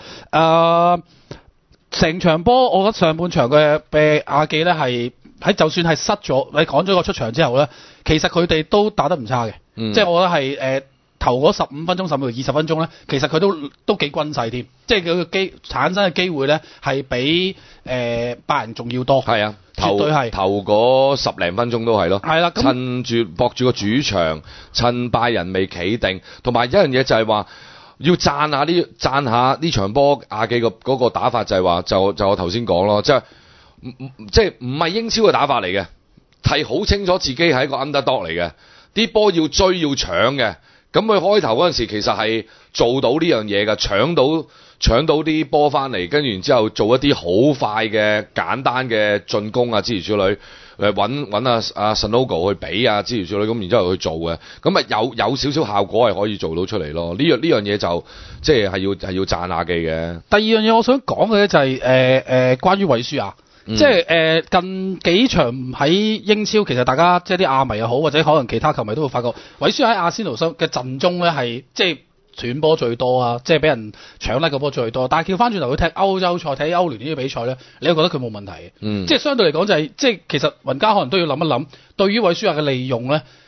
成場波，我覺得上半場嘅亞記咧係喺就算係失咗，你趕咗個出場之後咧，其實佢哋都打得唔差嘅。即係我覺得係頭嗰15分鐘甚至乎20分鐘咧，其實佢都幾均勢添，即係佢嘅產生嘅機會咧係比拜仁仲要多。 係啊， 絕對係頭嗰10零分鐘都係咯。係啦，趁住搏住個主場，趁拜仁未企定，同埋一樣嘢就係話要讚下呢場波亞記嗰個打法就係話就我頭先講咯，即係唔係英超嘅打法嚟嘅，係好清楚自己係一個 underdog 嚟嘅，啲波要追要搶嘅。咁佢開頭嗰陣時其實係做到呢樣嘢㗎，搶到啲波翻嚟，跟住然之後做一啲好快嘅簡單嘅進攻啊，諸如此類，揾阿 Sanogo 去比啊，諸如此類，咁然之後去做嘅，咁啊有少少效果係可以做到出嚟咯。呢樣嘢就即係要讚亞記嘅。 第二樣嘢我想講嘅咧就係關於韋舒亞。即係近幾場喺英超，其實大家即係啲亞迷又好，或者可能其他球迷都會發覺，韋舒喺阿仙奴嘅陣中咧係即係斷波最多啊，即係俾人搶甩個波最多。但係叫翻轉頭去踢歐洲賽、踢歐聯呢啲比賽咧，你又覺得佢冇問題嘅。即係相對嚟講就係即係其實雲加可能都要諗一諗，對於韋舒亞嘅利用咧，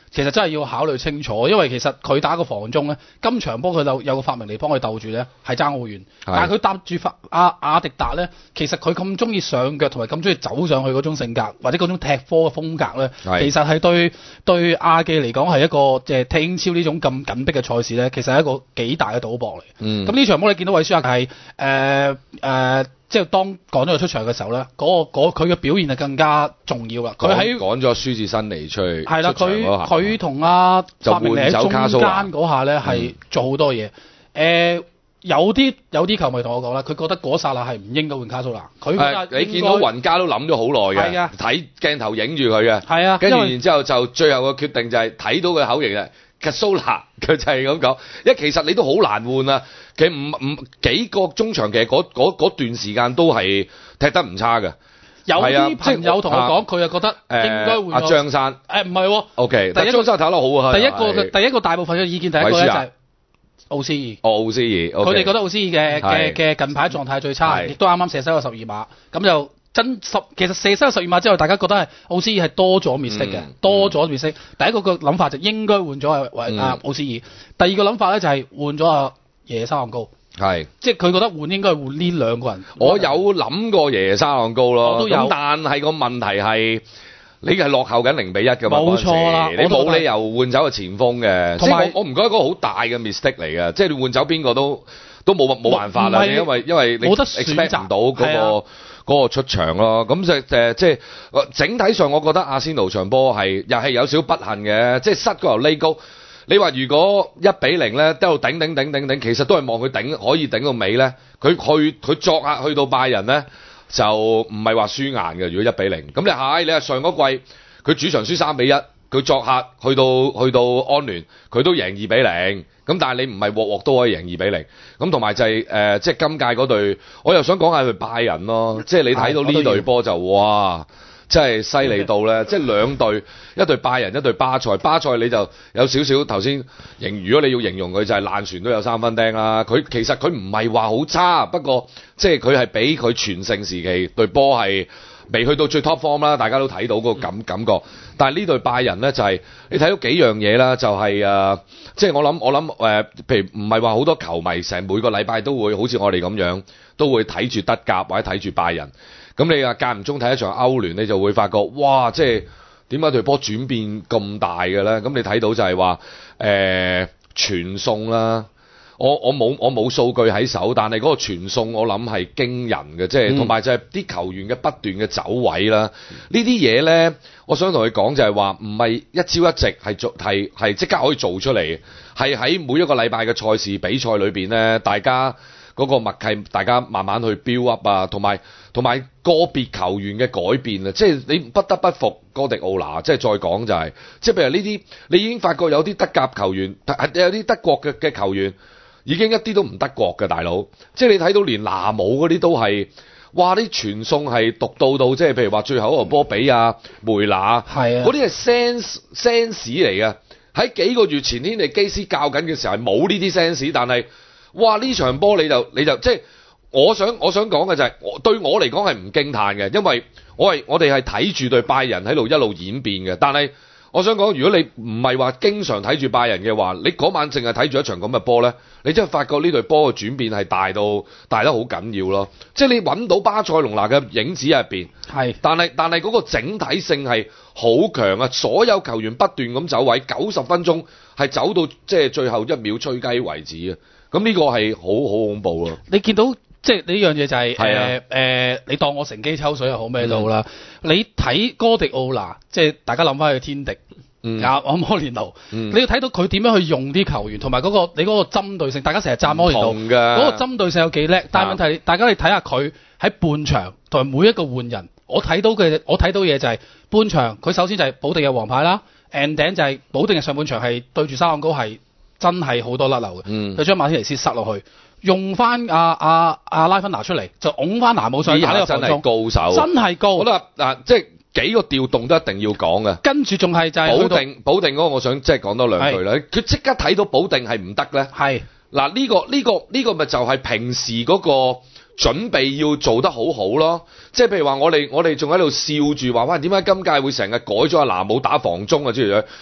其實真係要考慮清楚，因為其實佢打個防中咧，今場波佢有個法明嚟幫佢鬥住咧，係爭好遠。但係佢搭住阿迪達咧，其實佢咁中意上腳同埋咁中意走上去嗰種性格，或者嗰種踢波嘅風格咧，其實係對亞記嚟講係一個即係踢英超呢種咁緊迫嘅賽事咧，其實係一個幾大嘅賭博嚟。咁呢場波你見到韋舒亞係即係當趕咗佢出場嘅時候咧，佢嘅表現係更加重要啦。佢喺趕咗舒治新尼出去， 係啦，佢同阿法明尼喺中間嗰下咧係做好多嘢。有啲球迷同我講啦，佢覺得嗰剎那係唔應該換卡蘇拿。 你見到雲加都諗咗好耐嘅，睇鏡頭影住佢嘅，係啊，跟住然之後就最後個決定就係睇到佢口型嘅。卡蘇拿佢就係咁講，因為其實你都好難換啊。其實唔幾個中場其實嗰段時間都係踢得唔差嘅。 有啲朋友同我講，佢又覺得應該換阿張山。 唔係喎。 OK，但係張山睇得好啊。 第一個大部分嘅意見，第一個咧就係奧斯爾。 奧斯爾。 佢哋覺得奧斯爾嘅近排狀態最差，亦都啱啱射失咗12碼，咁就。其實射失咗12碼之後，大家覺得係奧斯爾係多咗 mistake 嘅，多咗 mistake。第一個諗法就應該換咗阿奧斯爾，第二個諗法咧就係換咗阿耶沙朗高，即係佢覺得應該換呢兩個人。 我有諗過耶沙朗高咯，咁但係個問題係你係落後緊0-1㗎嘛， 冇錯啦， 你冇理由換走個前鋒嘅。同埋我唔覺得嗰個好大嘅 mistake 嚟嘅，即係你換走邊個都冇辦法啦，因為你冇得選擇唔到嗰個出場咯，咁即係整體上，我覺得阿仙奴場波又係有少不幸嘅，即係失嗰球呢高。你話如果1-0咧，一路頂，其實都係望佢頂，可以頂到尾咧。佢作客去到拜仁咧，就唔係話輸硬嘅。如果1-0，咁你係上嗰季佢主場輸3-1，佢作客去到安聯，佢都贏2-0。咁但係你唔係鑊都可以贏2-0，咁同埋就係即係今屆嗰隊，我又想講下佢拜仁咯，即係你睇到呢隊波就哇，真係犀利到咧，即係兩隊，一隊拜仁，一隊巴塞，巴塞你就有少少頭先如果你要形容佢就係爛船都有3分釘啦，其實佢唔係話好差，不過即係佢係比佢全盛時期隊波係未去到最 top form 啦，大家都睇到個感覺。但係呢隊拜仁咧就係你睇到幾樣嘢啦，就係即係我諗譬如唔係話好多球迷成每個禮拜都會好似我哋咁樣，都會睇住德甲或者睇住拜仁。咁你間唔中睇一場歐聯，你就會發覺哇，即係點解隊波轉變咁大嘅咧？咁你睇到就係話傳送啦。我冇數據喺手，但係嗰個傳送我諗係驚人嘅，即係同埋就係啲球員嘅不斷嘅走位啦。呢啲嘢咧，我想同佢講就係話，唔係一朝一夕係即刻可以做出嚟，係喺每一個禮拜嘅賽事比賽裏邊咧，大家嗰個默契，大家慢慢去 build up 啊，同埋個別球員嘅改變啊，即係你不得不服哥迪奧拿，即係再講就係，即係譬如呢啲，你已經發覺有啲德甲球員，有啲德國嘅球員。已經一啲都唔德國嘅大佬，即係你睇到連拿姆嗰啲都係，哇！啲傳送係獨到即係譬如話最後嗰個波比啊梅拿，嗰啲係 sense 嚟嘅。喺幾個月前天地基斯教緊嘅時候係冇呢啲 sense，但係哇呢場波你就即係我想講嘅就係，對我嚟講係唔驚歎嘅，因為我哋係睇住對拜仁喺度一路演變嘅，但係。我想講，如果你唔係話經常睇住拜仁嘅話，你嗰晚淨係睇住一場咁嘅波咧，你真係發覺呢隊波嘅轉變係大得好緊要咯。即係你揾到巴塞隆拿嘅影子喺入邊，但係嗰個整體性係好強啊！所有球員不斷咁走位，90分鐘係走到即係最後1秒吹雞為止啊！咁呢個係好恐怖咯。 你見到？即係呢樣嘢就係你當我乘機抽水又好咩都好啦。你睇哥迪奧拿，即係大家諗翻去天敵摩連奴，你要睇到佢點樣去用啲球員，同埋你嗰個針對性。大家成日讚摩連奴嗰個針對性有幾叻，但係問題大家你睇下佢喺半場同埋每一個換人，我睇到嘢就係半場佢首先就係保定嘅黃牌啦 ，and then 就係保定嘅上半場係對住沙朗高係真係好多甩漏嘅，佢將馬天尼斯塞落去。用翻阿拉芬拿出嚟，就拱翻拿姆上打呢個防中，真係高手，真係高。 我覺得即係幾個調動都一定要講嘅。 跟住仲係就係保定嗰個，我想即係講多兩句啦。佢即刻睇到保定係唔得咧。係嗱，呢個咪就係平時嗰個準備要做得好好咯。即係譬如話，我哋仲喺度笑住話，哇，點解今屆會成日改咗阿拿姆打防中啊之類嘅？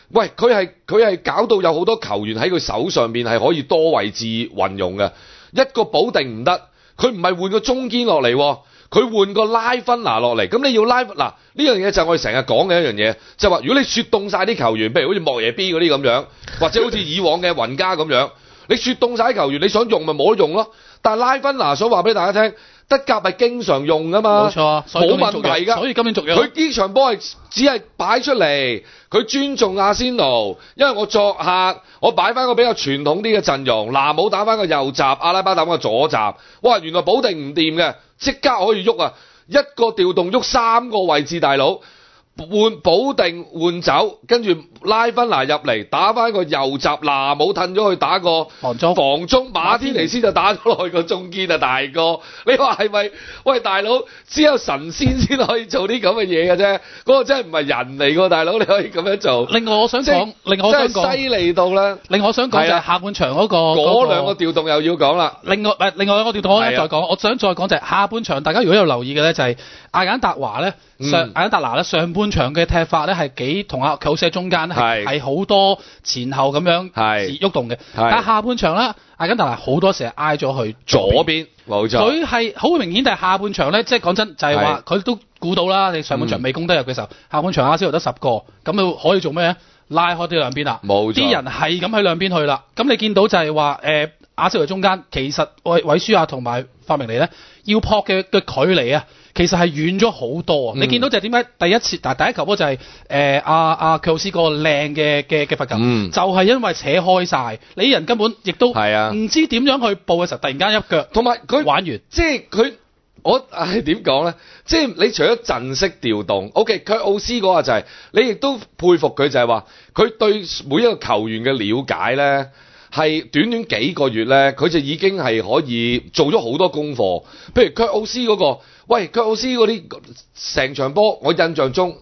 喂，佢係搞到有好多球員喺佢手上面係可以多位置運用嘅，一個保定唔得，佢唔係換個中堅落嚟，佢換個拉芬拿落嚟，咁你要拉嗱呢樣嘢就係我哋成日講嘅一樣嘢，就係話如果你雪凍晒啲球員，譬如好似莫耶 B 嗰啲咁樣，或者好似以往嘅雲加咁樣，你雪凍晒啲球員，你想用咪冇得用咯。但係拉芬拿想話俾大家聽，德甲係經常用噶嘛， 冇錯， 冇問題㗎。 所以今年續約， 佢呢場波係只係擺出嚟，佢尊重阿仙奴，因為我作客，我擺翻個比較傳統啲嘅陣容，嗱冇打翻個右閘，阿拉巴打翻個左閘，哇原來保定唔掂嘅，即刻可以喐啊！一個調動喐3個位置，大佬換保定換走，跟住拉芬拿入嚟打翻個右閘，嗱冇褪咗去打個防中，馬天尼斯就打咗落去個中堅啊！大哥，你話係咪？喂，大佬，只有神仙先可以做啲咁嘅嘢嘅啫，嗰個真係唔係人嚟㗎，大佬，你可以咁樣做。 另外我想講，真係犀利到啦。 另外我想講就係下半場嗰嗰兩個調動又要講啦。 另外一個調動我再講，我想再講就係下半場，大家如果有留意嘅咧，就係艾簡達華咧。艾簡達拿咧上半場嘅踢法咧係幾同阿球社中間係好多前後咁樣喐動嘅，但係下半場咧艾簡達拿好多時係挨咗去左邊，冇錯。 佢係好明顯，但係下半場咧，即係講真就係話佢都估到啦。你上半場未攻得入嘅時候，下半場阿仙奴得10個，咁佢可以做咩咧？拉開啲兩邊啦，冇錯。啲人係咁喺兩邊去啦。咁你見到就係話阿仙奴中間其實韋舒亞同埋法明尼咧要撲嘅距離啊。其實係遠咗好多啊！你見到就係點解第一球波就係阿喬斯個靚嘅罰球，就係因為扯開晒，你啲人根本亦都唔知點樣去報嘅時候，突然間一腳，同埋佢玩完，即係佢我點講咧？即係你除咗陣式調動 ，OK， 卻奧斯嗰個就係你亦都佩服佢，就係話佢對每一個球員嘅了解咧。係短短幾個月咧，佢就已經係可以做咗好多功課。譬如卻奧斯嗰個，喂，卻奧斯嗰啲成場波，我印象中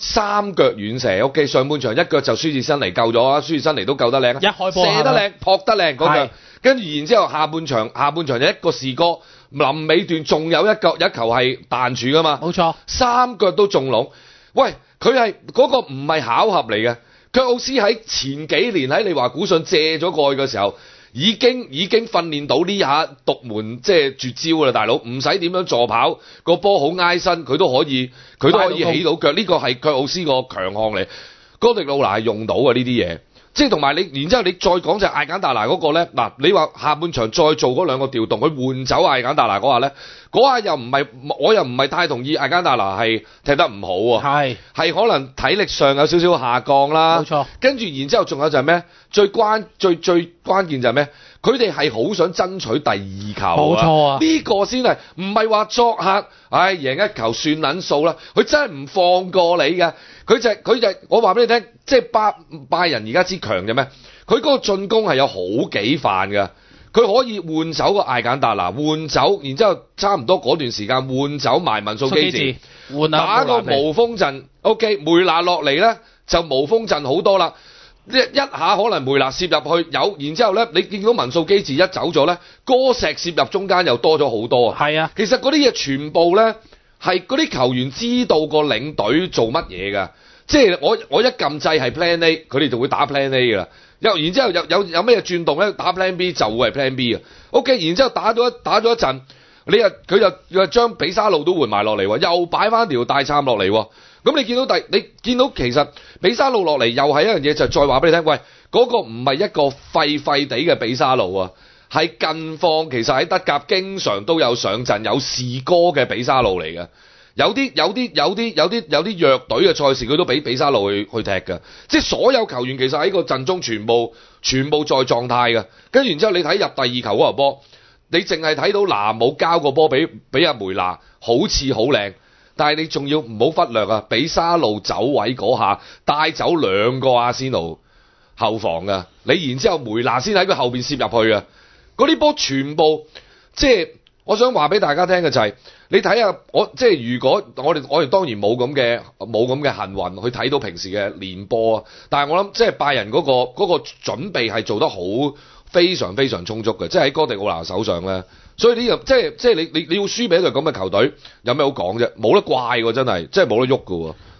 3腳遠射 ，OK， 上半場一腳就舒治辛尼救咗啊，舒治辛尼都救得靚，一開波射得靚，撲得靚嗰腳，跟住然之後下半場就一個士哥，臨尾段仲有一球係彈柱噶嘛，冇錯，3腳都中籠。喂，佢係嗰個唔係巧合嚟嘅。卻奧斯喺前幾年喺利華古遜借咗過去嘅時候，已經訓練到呢下獨門即係絕招㗎啦，大佬唔使點樣助跑，個波好挨身，佢都可以起到腳，呢個係卻奧斯個強項嚟。哥迪奧拿係用到嘅呢啲嘢，即係同埋你，然之後你再講就係艾簡達拿嗰個咧，嗱你話下半場再做嗰兩個調動，佢換走艾簡達拿嗰下咧，嗰下又唔係，我又唔係太同意艾簡達拿係踢得唔好啊，係可能體力上有少少下降啦，冇錯。跟住然之後仲有就係咩？最關鍵就係咩？佢哋係好想爭取第2球，冇錯啊！呢個先係唔係話作客，贏一球算撚數啦。佢真係唔放過你嘅，佢就我話俾你聽，即係拜仁而家之強嘅咩？佢嗰個進攻係有好幾範嘅，佢可以換走個艾簡達拿，換走，然之後差唔多嗰段時間換走埋文素基治，打個無鋒陣 ，OK， 梅拿落嚟咧就無鋒陣好多啦。一下可能梅拿攝入去有，然之後咧，你見到文素基治一走咗咧，哥石攝入中間又多咗好多啊！係啊，其實嗰啲嘢全部咧係嗰啲球員知道個領隊做乜嘢㗎，即係我一撳掣係 Plan A， 佢哋就會打 Plan A 㗎啦。然之後有咩轉動咧，打 Plan B 就會係 Plan B 啊。OK， 然之後打咗一陣，佢又將比沙路都換埋落嚟喎，又擺翻條大杉落嚟喎。咁你見到其實比沙路落嚟又係一樣嘢，就再話俾你聽，喂，嗰個唔係一個廢地嘅比沙路啊，係近況其實喺德甲經常都有上陣有士哥嘅比沙路嚟嘅，有啲弱隊嘅賽事佢都俾比沙路去踢嘅，即係所有球員其實喺個陣中全部在狀態嘅，跟住然之後你睇入第2球嗰球波，你淨係睇到拿姆交個波俾阿梅拿，好似好靚。但係你仲要唔好忽略啊！比沙路走位嗰下帶走2個阿仙奴後防㗎，你然之後梅拿先喺佢後邊攝入去啊！嗰啲波全部即係我想話俾大家聽嘅就係、是，你睇下即係如果我哋當然冇咁嘅幸運去睇到平時嘅練波啊，但係我諗即係拜仁嗰個準備係做得好非常非常充足嘅，即係喺哥迪奧拿手上咧。所以呢個即係你要輸俾一隊咁嘅球隊，有咩好講啫？冇得怪喎，真係，真係冇得喐㗎喎。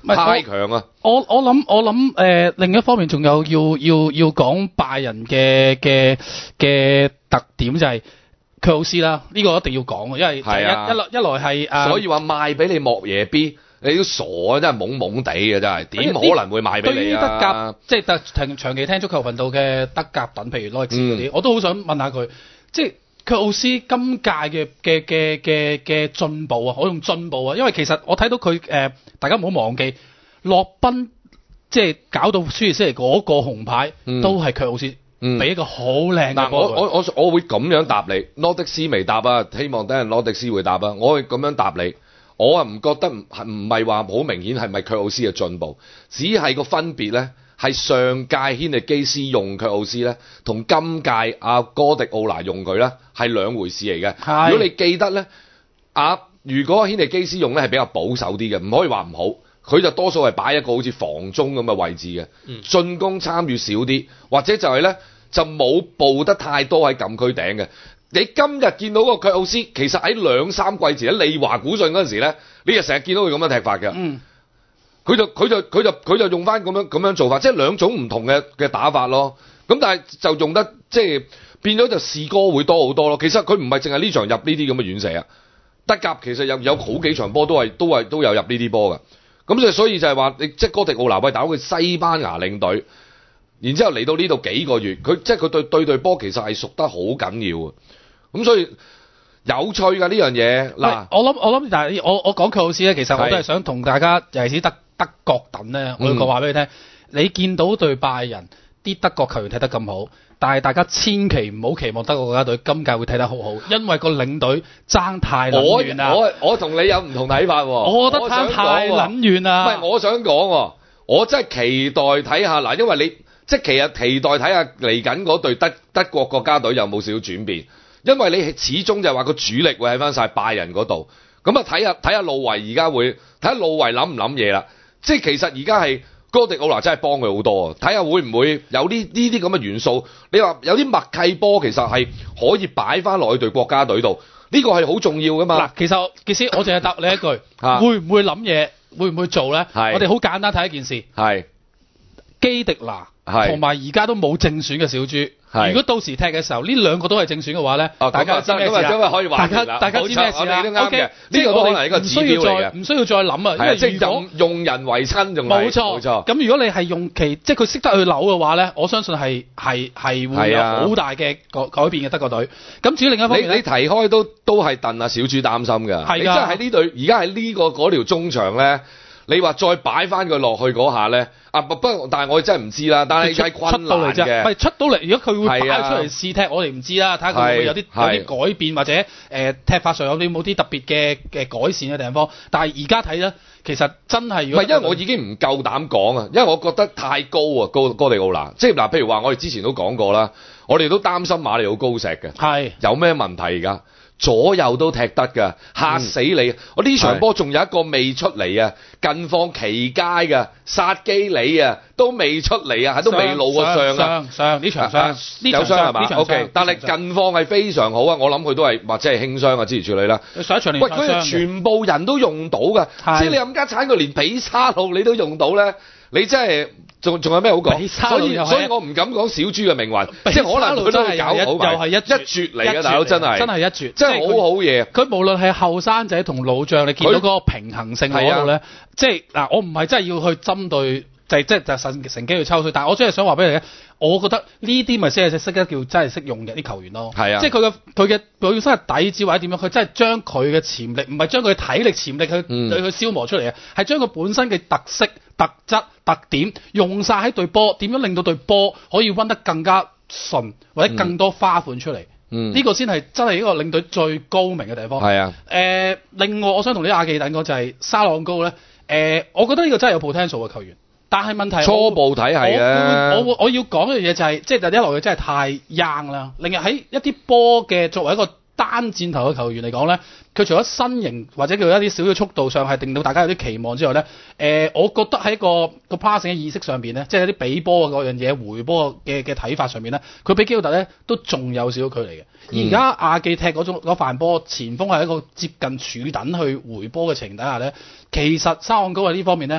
太強啊！ 我諗另一方面仲有要講拜仁嘅特點就係卻奧斯啦，呢個一定要講，因為一來係所以話賣俾你莫耶 B。你都傻啊！真係懵懵地嘅真係，點可能會賣俾你啊？ 對於德甲，即係長期聽足球頻道嘅德甲等，譬如諾域治嗰啲，我都好想問下佢，即係卻奧斯今屆嘅進步啊！我用進步啊，因為其實我睇到佢大家唔好忘記，洛賓即係搞到舒爾斯嚟嗰個紅牌，都係卻奧斯俾一個好靚嘅波。 我會咁樣答你，羅迪斯未答啊，希望等陣羅迪斯會答啊，我會咁樣答你。我啊唔覺得唔係話好明顯係咪卻奧斯嘅進步，只係個分別咧係上屆軒尼基斯用卻奧斯咧，同今屆阿哥迪奧拿用佢咧係兩回事嚟嘅。如果你記得咧，如果軒尼基斯用咧係比較保守啲嘅，唔可以話唔好，佢就多數係擺一個好似防中咁嘅位置嘅，進攻參與少啲，或者就係咧就冇步得太多喺禁區頂嘅。你今日見到個卻奧斯，其實喺2-3季前喺利華古遜嗰陣時咧，你就成日見到佢咁樣踢法嘅。佢就用翻咁樣做法，即係兩種唔同嘅打法咯。咁但係就用得即係變咗就士哥會多好多咯。其實佢唔係淨係呢場入呢啲咁嘅遠射啊，德甲其實有好幾場波都有入呢啲波㗎。咁所以就係話你即係哥迪奧拿打佢西班牙領隊，然之後嚟到呢度幾個月，佢對波其實係熟得好緊要啊。咁所以有趣㗎呢樣嘢嗱， 我諗，但係我講卻奧斯咧，其實我都係想同大家，尤其是德國等咧，我要講話俾你聽，你見到對拜仁啲德國球員踢得咁好，但係大家千祈唔好期望德國國家隊今屆會踢得好好，因為個領隊爭太撚遠啦。 我同你有唔同睇法喎。 我覺得爭太撚遠啦。 唔係，我想講，我真係期待睇下嗱，因為你即係其實期待睇下嚟緊嗰隊德國國家隊有冇少少轉變。因為你始終就係話個主力會喺翻晒拜仁嗰度，咁啊睇下路維而家會睇下路維諗唔諗嘢啦。即係其實而家係哥迪奧拿真係幫佢好多啊，睇下會唔會有呢啲咁嘅元素。你話有啲默契波其實係可以擺翻落去隊國家隊度，呢個係好重要噶嘛。嗱， 其實我淨係答你一句，會唔會諗嘢，會唔會做咧？我哋好簡單睇一件事，係基迪拿同埋而家都冇正選嘅小豬。如果到時踢嘅時候，呢兩個都係正選嘅話咧，大家知咩事啊？ 可以玩大家知咩事啊？ OK， 呢個都可能係一個指標嚟嘅， 唔需要再諗啊。因為即係用人為親，仲係冇錯。 咁如果你係用即係佢識得去扭嘅話咧，我相信係會有好大嘅改變嘅德國隊。咁至於另一方面， 你提開都係戥阿小豬擔心㗎。係啊，即係喺呢隊而家喺呢個嗰條中場咧。你話再擺翻佢落去嗰下咧，不過但係我真係唔知啦。但係係困難嘅， 唔係出到嚟。如果佢會擺出嚟試踢，我哋唔知啦。睇下佢會唔會有啲改變，或者踢法上有冇啲特別嘅改善嘅地方。但係而家睇咧，其實真係如果唔係， 因為我已經唔夠膽講啊，因為我覺得太高啊，哥迪奧拿。即係嗱，譬如話我哋之前都講過啦，我哋都擔心馬里奧高石嘅，係有咩問題㗎？左右都踢得㗎，嚇死你！我呢場波仲有一個未出嚟啊，近況奇佳㗎，殺基里啊都未出嚟啊，都未露過相啊。 上呢場傷有傷係嘛 ？OK， 但係近況係非常好啊，我諗佢都係或者係輕傷啊，諸如此類啦。 上一場喂，佢係全部人都用到㗎，即係你冚家鏟佢連比沙路你都用到咧，你真係。仲有咩好講？所以我唔敢講小豬嘅命運，即係可能佢都係搞好，又係一絕嚟嘅大佬，真係一絕，真係好好嘢。佢無論係後生仔同老將，你見到嗰個平衡性嗰度咧，即係嗱，我唔係真係要去針對，就乘機去抽水，但係我真係想話俾你咧，我覺得呢啲咪先係識得叫真係識用嘅啲球員咯。係啊，即係佢嘅本身係底子或者點樣，佢真係將佢嘅潛力，唔係將佢嘅體力潛力去消磨出嚟啊，係將佢本身嘅特色、特質、特點用晒喺隊波，點樣令到隊波可以溫得更加順，或者更多花款出嚟。呢個先係真係一個領隊最高明嘅地方。係啊。另外我想同啲亞記等講就係沙朗高咧。我覺得呢個真係有 potential 嘅球員，但係問題初步睇係啊。 我要講一樣嘢就係，即係第一來佢真係太 young 啦。另外喺一啲波嘅作為一個單箭頭嘅球員嚟講咧，佢除咗身形或者叫一啲少少速度上係令到大家有啲期望之外咧，我覺得喺個 passing 嘅意識上邊咧，即係啲比波嘅嗰樣嘢、回波嘅睇法上面咧，佢比基奧特咧都仲有少少距離嘅。而家亞記踢嗰範波前鋒係一個接近柱躉去回波嘅情底下咧，其實沙岸高喺呢方面咧，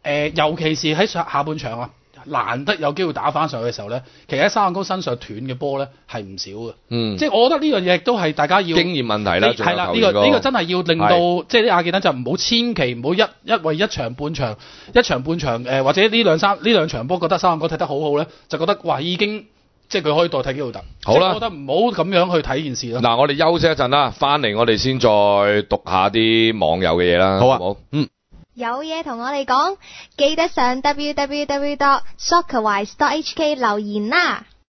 尤其是喺下半場啊，難得有機會打翻上去嘅時候咧，其實喺三眼高身上斷嘅波咧係唔少嘅。即係我覺得呢樣嘢都係大家要經驗問題啦。係啦，呢個真係要令到即係啲亞記等就唔好千祈唔好一為一場半場或者呢兩場波覺得三眼高踢得好好咧，就覺得哇已經即係佢可以代替基奧特。好啦，我覺得唔好咁樣去睇件事啦。 嗱，我哋休息一陣啦，翻嚟我哋先再讀下啲網友嘅嘢啦。好啊，好， 有嘢同我哋講，記得上 www.soccerwise.hk 留言啦。